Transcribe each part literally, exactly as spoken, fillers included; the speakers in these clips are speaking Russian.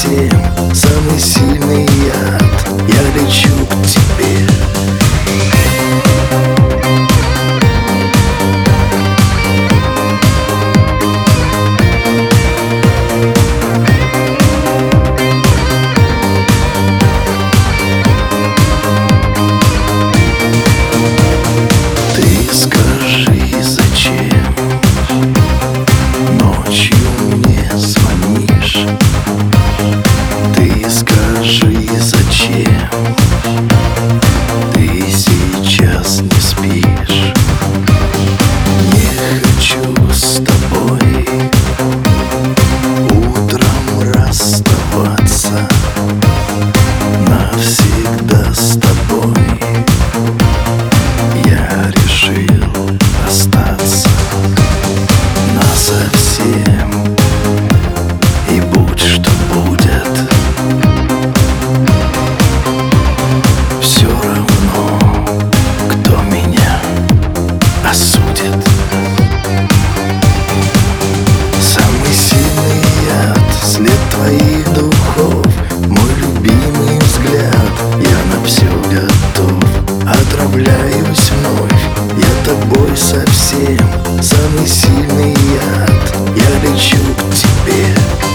совсем самый сильный яд. Я лечу к тебе. Ты скажи, зачем ночью мне звонишь? Ты скажи, зачем ты сейчас не спишь? Не хочу с тобой утром расставаться, навсегда с тобой я решил остаться насовсем. И будь что будет, все равно, кто меня осудит. Самый сильный яд, след твоих духов, мой любимый взгляд. Я на все готов, отравляюсь вновь я тобой совсем. Самый сильный яд, я лечу к тебе.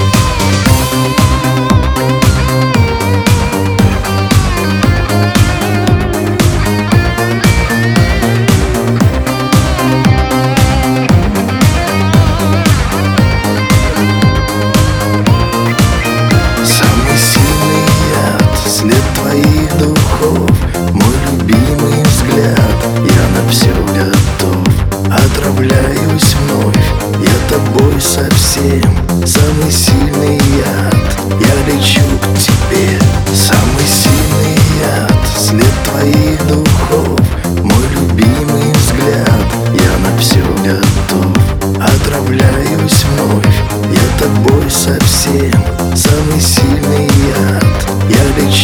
Самый сильный яд, след твоих духов, мой любимый взгляд. Я на все готов, отравляюсь вновь я тобой совсем. Самый сильный яд, я лечу к тебе. Самый сильный яд, след твоих духов, мой любимый взгляд. Я на все готов, отравляюсь вновь я тобой совсем. Самый сильный яд, я лечу